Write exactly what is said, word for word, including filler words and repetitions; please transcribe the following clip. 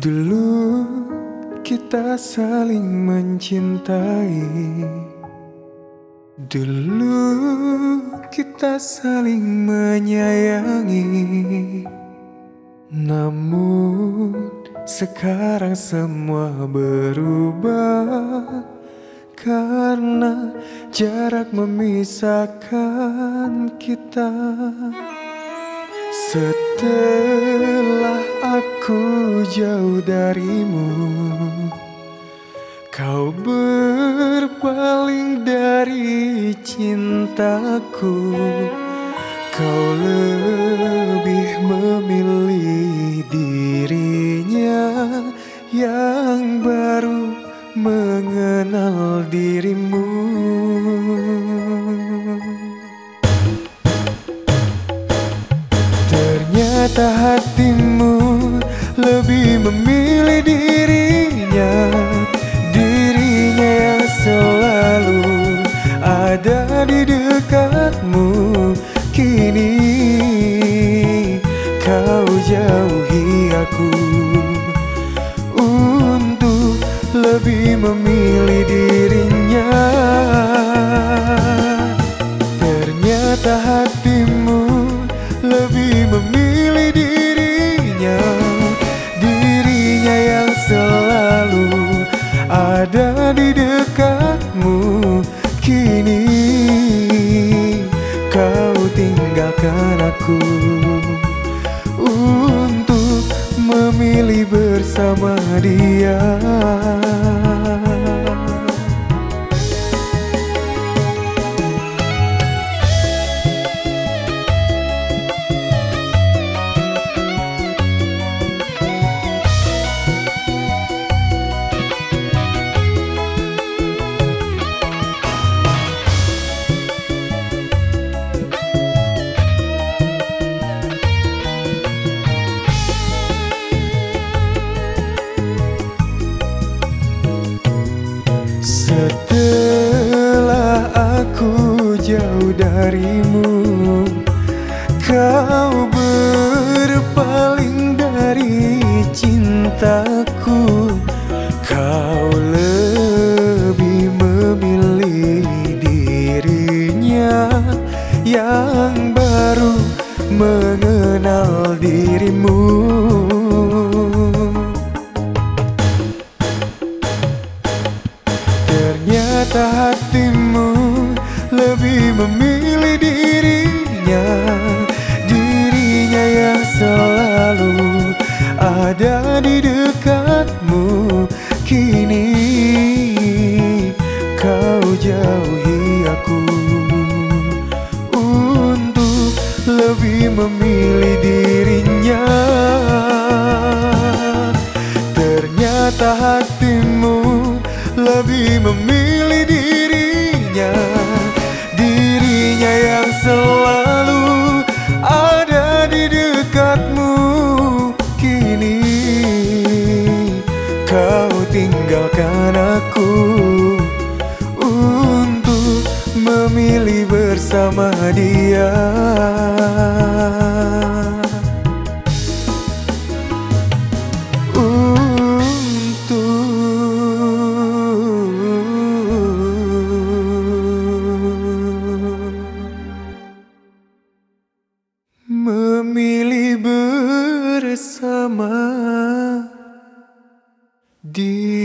Dulu kita saling mencintai. Dulu kita saling menyayangi. Namun sekarang semua berubah karena jarak memisahkan kita. Setelah aku jauh darimu, kau berpaling dari cintaku. Kau lebih memilih dirinya yang baru mengenal dirimu. Ternyata hatimu lebih memilih dirinya, dirinya yang selalu ada di dekatmu. Kini kau jauhi aku untuk lebih memilih dirinya. Ternyata hatimu lebih memilih dirinya, dirinya yang selalu ada di dekatmu. Kini kau tinggalkan aku untuk memilih bersama dia. Setelah aku jauh darimu, kau berpaling dari cintaku. Kau lebih memilih dirinya yang baru mengenal dirimu. Ternyata hatimu lebih memilih dirinya, dirinya yang selalu ada di dekatmu. Kini kau jauhi aku untuk lebih memilih dirinya. Ternyata hatimu lebih memilih dirinya, dirinya yang selalu ada di dekatmu. Kini kau tinggalkan aku untuk memilih bersama dia. Memilih bersama dia.